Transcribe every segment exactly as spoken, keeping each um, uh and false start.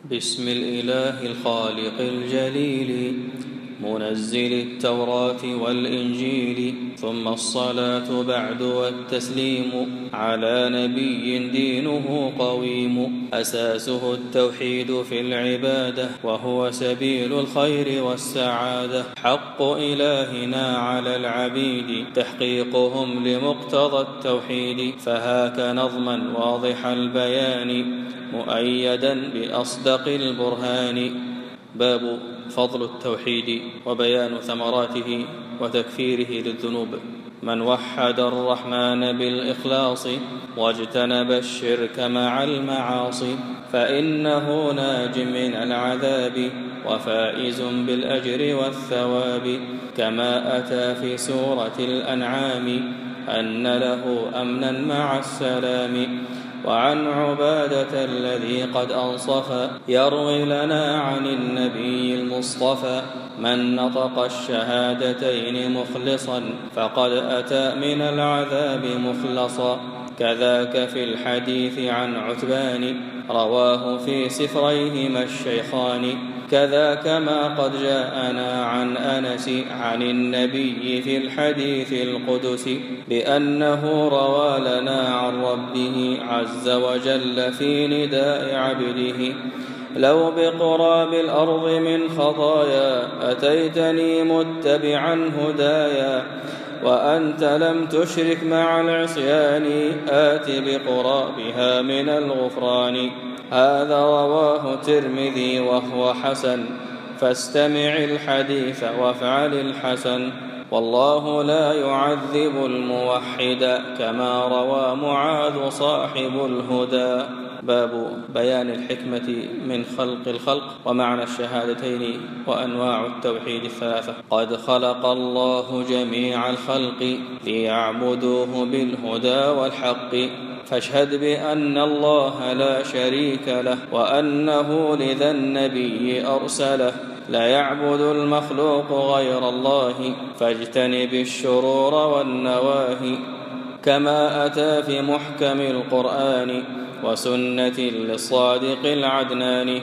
بسم الإله الخالق الجليل منزل التوراة والإنجيل، ثم الصلاة بعد والتسليم على نبي دينه قويم، أساسه التوحيد في العبادة وهو سبيل الخير والسعادة. حق إلهنا على العبيد تحقيقهم لمقتضى التوحيد، فهاك نظما واضح البيان مؤيدا بأصدق البرهان. باب فضل التوحيد وبيان ثمراته وتكفيره للذنوب. من وحد الرحمن بالإخلاص واجتنب الشرك مع المعاصي، فإنه ناج من العذاب وفائز بالأجر والثواب. كما أتى في سورة الأنعام أن له أمنا مع السلام. وعن عبادة الذي قد أنصف يروي لنا عن النبي المصطفى: من نطق الشهادتين مخلصا فقد أتى من العذاب مخلصا. كذاك في الحديث عن عتبان رواه في سفريهما الشيخان. كذاك ما قد جاءنا عن أنس عن النبي في الحديث القدس بأنه روى لنا عن ربه عز وجل في نداء عبده: لو بقراب الأرض من خطايا أتيتني متبعا هدايا، وأنت لم تشرك مع العصيان آت بقرابها من الغفران. هذا رواه الترمذي وهو حسن، فاستمع الحديث وافعل الحسن. والله لا يعذب الموحد كما روى معاذ صاحب الهدى. باب بيان الحكمة من خلق الخلق ومعنى الشهادتين وأنواع التوحيد الثلاثة. قد خلق الله جميع الخلق ليعبدوه بالهدى والحق، فاشهد بأن الله لا شريك له وأنه لذا النبي أرسله. لا يعبد المخلوق غير الله فاجتنب الشرور والنواهي. كما أتى في محكم القرآن وسنة للصادق العدنان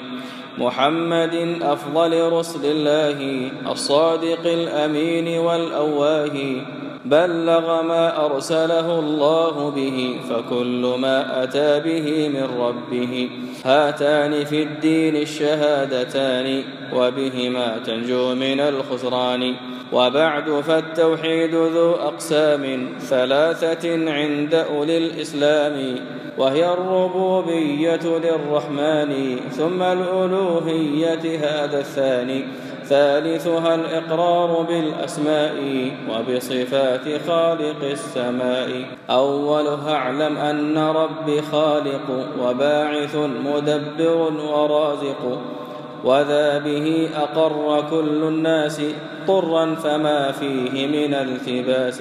محمد أفضل رسل الله الصادق الأمين والأواه. بلغ ما أرسله الله به فكل ما أتى به من ربه. هاتان في الدين الشهادتان وبهما تنجو من الخسران. وبعد فالتوحيد ذو أقسام ثلاثة عند أولي الإسلام، وهي الربوبية للرحمن ثم الألوهية هذا الثاني. ثالثها الإقرار بالأسماء وبصفات خالق السماء. أولها اعلم أن ربي خالق وباعث مدبر ورازق، وذا به أقر كل الناس طرا فما فيه من التباس.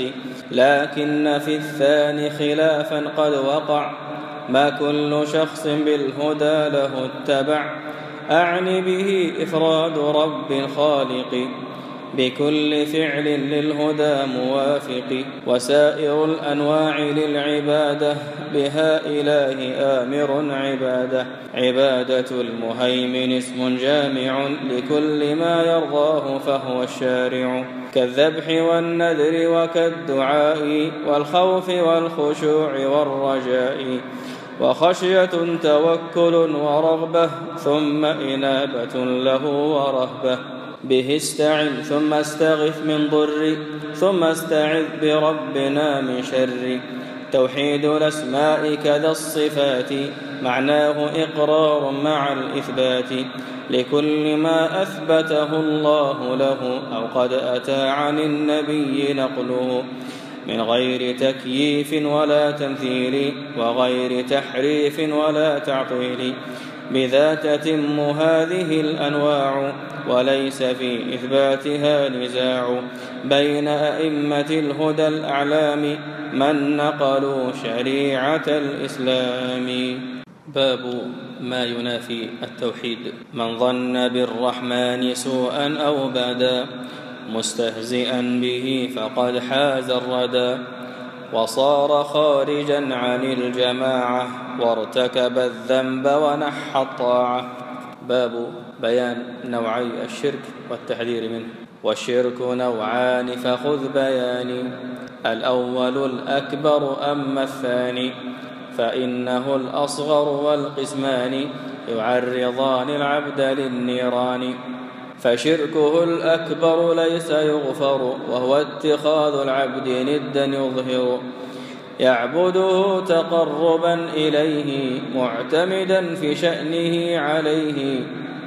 لكن في الثاني خلافا قد وقع، ما كل شخص بالهدى له اتبع. أعني به إفراد رب الخالق بكل فعل للهدى موافق، وسائر الأنواع للعبادة بها إله آمر عبادة. عبادة المهيمن اسم جامع لكل ما يرضاه فهو الشارع، كالذبح والنذر وكالدعاء والخوف والخشوع والرجاء. وخشية توكل ورغبة ثم إنابة له ورهبة. به استعن ثم استغث من ضر ثم استعذ بربنا من شر. توحيد الأسماء كذا الصفات معناه إقرار مع الإثبات لكل ما أثبته الله له أو قد أتى عن النبي نقله، من غير تكييف ولا تمثيل وغير تحريف ولا تعطيل. بذا تتم هذه الأنواع وليس في إثباتها نزاع بين أئمة الهدى الأعلام من نقلوا شريعة الإسلام. باب ما ينافي التوحيد. من ظن بالرحمن سوءا أو بدا مستهزئا به فقد حاز الردى، وصار خارجا عن الجماعة وارتكب الذنب ونحى الطاعة. باب بيان نوعي الشرك والتحذير منه. والشرك نوعان فخذ بياني، الأول الأكبر أما الثاني فإنه الأصغر، والقسمان يعرضان العبد للنيران. فشركه الأكبر ليس يغفر، وهو اتخاذ العبد ندا يظهر، يعبده تقربا إليه معتمدا في شأنه عليه.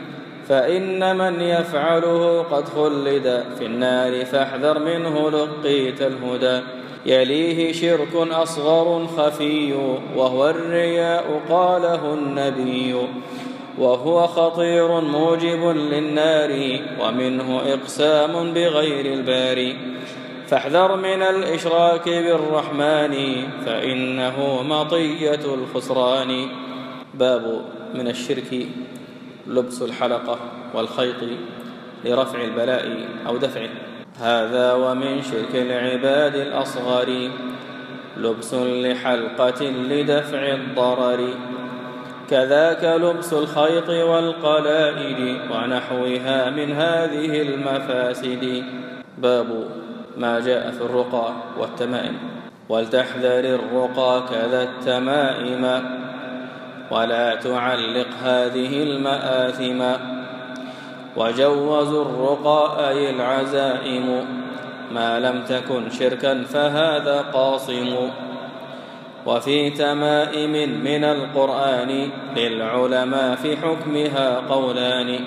فإن من يفعله قد خلد في النار، فاحذر منه لقيت الهدى. يليه شرك أصغر خفي، وهو الرياء قاله النبي، وهو خطير موجب للنار، ومنه إقسام بغير الباري. فاحذر من الإشراك بالرحمن، فإنه مطية الخسران. باب من الشرك لبس الحلقة والخيط لرفع البلاء أو دفعه. هذا ومن شرك العباد الأصغر لبس لحلقة لدفع الضرر، كذاك لبس الخيط والقلائد ونحوها من هذه المفاسد. باب ما جاء في الرقى والتمائم. ولتحذر الرقى كذا التمائم، ولا تعلق هذه المآثم. وجوزوا الرقى أي العزائم، ما لم تكن شركا فهذا قاصم. وفي تمائم من القرآن للعلماء في حكمها قولان،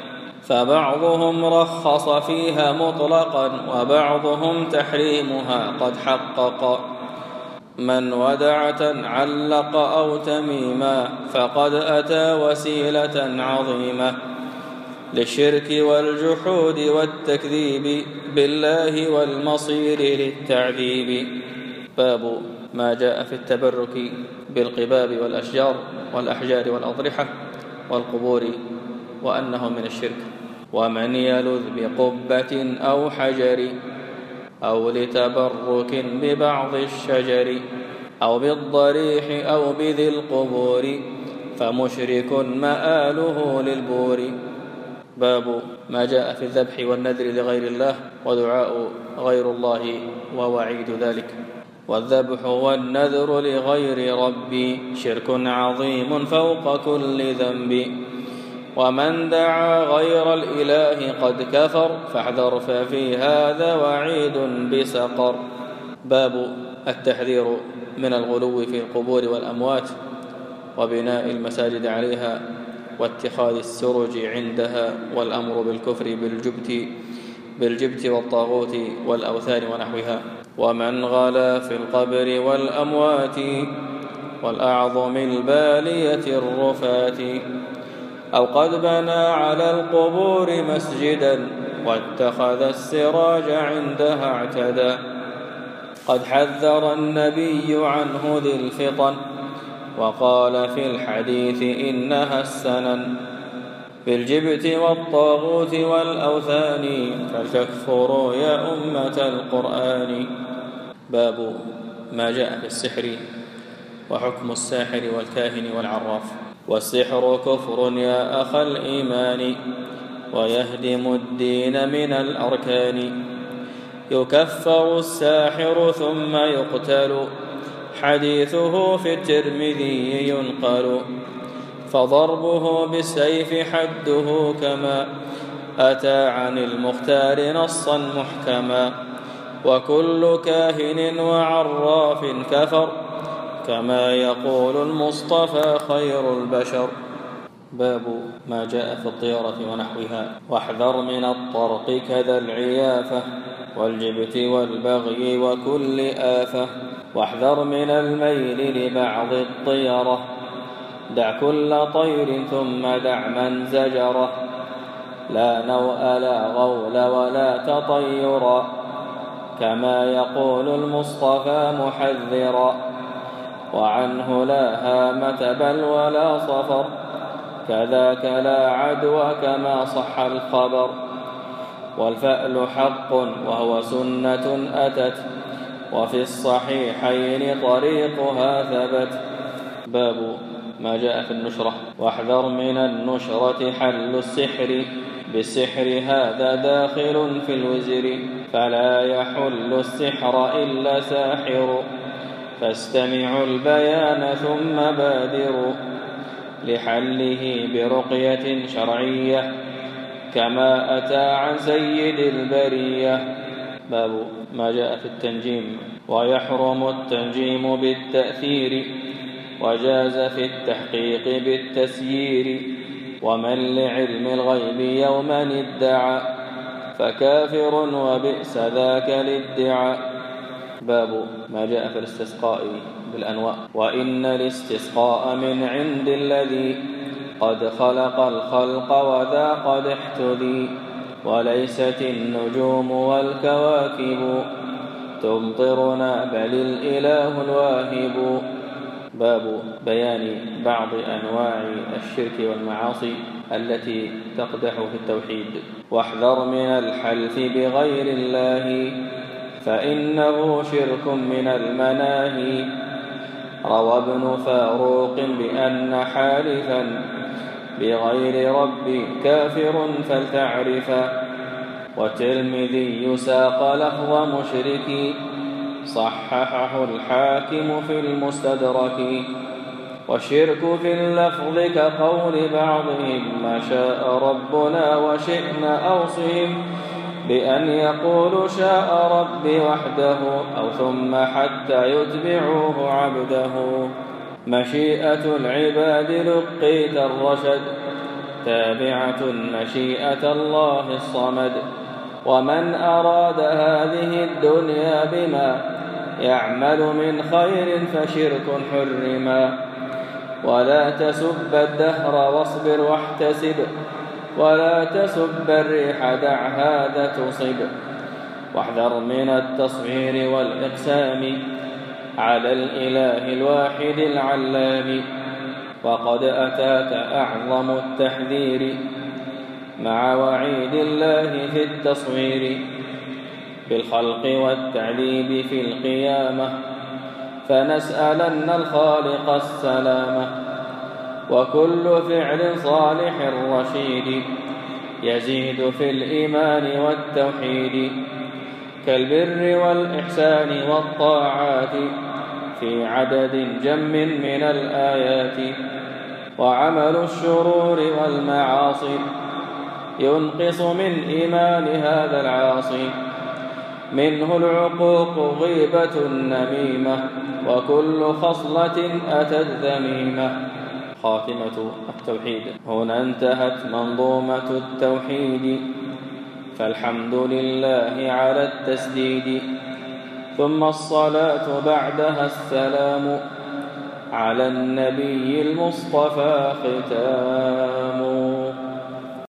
فبعضهم رخص فيها مطلقا، وبعضهم تحريمها قد حقق. من ودعة علق أو تميما فقد أتى وسيلة عظيمة للشرك والجحود والتكذيب بالله والمصير للتعذيب. باب ما جاء في التبرك بالقباب والأشجار والأحجار والأضرحة والقبور، وأنه من الشرك. ومن يلذ بقبة أو حجر أو لتبرك ببعض الشجر أو بالضريح أو بذي القبور، فمشرك مآله للبور. باب ما جاء في الذبح والنذر لغير الله ودعاء غير الله ووعيد ذلك. والذبح والنذر لغير ربي شرك عظيم فوق كل ذنب، ومن دعا غير الإله قد كفر، فاحذر ففي هذا وعيد بسقر. باب التحذير من الغلو في القبور والأموات وبناء المساجد عليها واتخاذ السرج عندها، والأمر بالكفر بالجبت بالجبت والطاغوت والأوثان ونحوها. ومن غلا في القبر والأموات والأعظم البالية الرفات، أو قد بنى على القبور مسجدا واتخذ السراج عندها اعتدى، قد حذر النبي عنه ذي الفطن، وقال في الحديث إنها السنن. بالجبت والطاغوت والأوثان فلتكفروا يا أمة القرآن. باب ما جاء في السحر وحكم الساحر والكاهن والعراف. والسحر كفر يا أخ الإيمان، ويهدم الدين من الأركان. يكفر الساحر ثم يقتل، حديثه في الترمذي ينقل. فضربه بالسيف حده كما أتى عن المختار نصا محكما. وكل كاهن وعراف كفر، كما يقول المصطفى خير البشر. باب ما جاء في الطيرة ونحوها. واحذر من الطرق كذا العيافة والجبت والبغي وكل آفة. واحذر من الميل لبعض الطيرة، دع كل طير ثم دع من زجره. لا نوء لا غول ولا تطيرا، كما يقول المصطفى محذرا. وعنه لا هامة بل ولا صفر، كذاك لا عدوى كما صح الخبر. والفأل حق وهو سنة أتت، وفي الصحيحين طريقها ثبت. باب ما جاء في النشرة. واحذر من النشرة حل السحر، بالسحر هذا داخل في الوزر، فلا يحل السحر إلا ساحر، فاستمعوا البيان ثم بادروا لحله برقية شرعية كما أتى عن سيد البرية. باب ما جاء في التنجيم. ويحرم التنجيم بالتأثير، وجاز في التحقيق بالتسيير، ومن لعلم الغيب يوما ادعى فكافر وبئس ذاك الادعاء. باب ما جاء في الاستسقاء بالأنواء. وإن الاستسقاء من عند الذي قد خلق الخلق وذا قد احتذي، وليست النجوم والكواكب تمطرنا بل الإله الواهب. باب بيان بعض أنواع الشرك والمعاصي التي تقدح في التوحيد. واحذر من الحلف بغير الله فإنه شرك من المناهي. روى ابن فاروق بأن حالفا بغير ربي كافر فلتعرفا. والترمذي ساق لفظ مشرك صححه الحاكم في المستدرك. والشرك في اللفظ كقول بعضهم ما شاء ربنا وشئنا أوصهم بأن يقول شاء ربي وحده أو ثم حتى يتبعوه عبده. مشيئة العباد لقيت الرشد تابعة مشيئة الله الصمد. ومن أراد هذه الدنيا بما يعمل من خير فشرك حرما. ولا تسب الدهر واصبر واحتسب، ولا تسب الريح دع هذا تصب. واحذر من التصغير والإقسام على الإله الواحد العلام. وقد أتاك أعظم التحذير مع وعيد الله في التصوير بالخلق والتعذيب في القيامة، فنسألن الخالق السلامة. وكل فعل صالح رشيد يزيد في الإيمان والتوحيد، كالبر والإحسان والطاعات في عدد جم من الآيات. وعمل الشرور والمعاصي ينقص من إيمان هذا العاصي، منه العقوق غيبة النميمة، وكل خصلة أتت ذميمة. خاتمة التوحيد. هنا انتهت منظومة التوحيد، فالحمد لله على التسديد، ثم الصلاة بعدها السلام على النبي المصطفى ختام.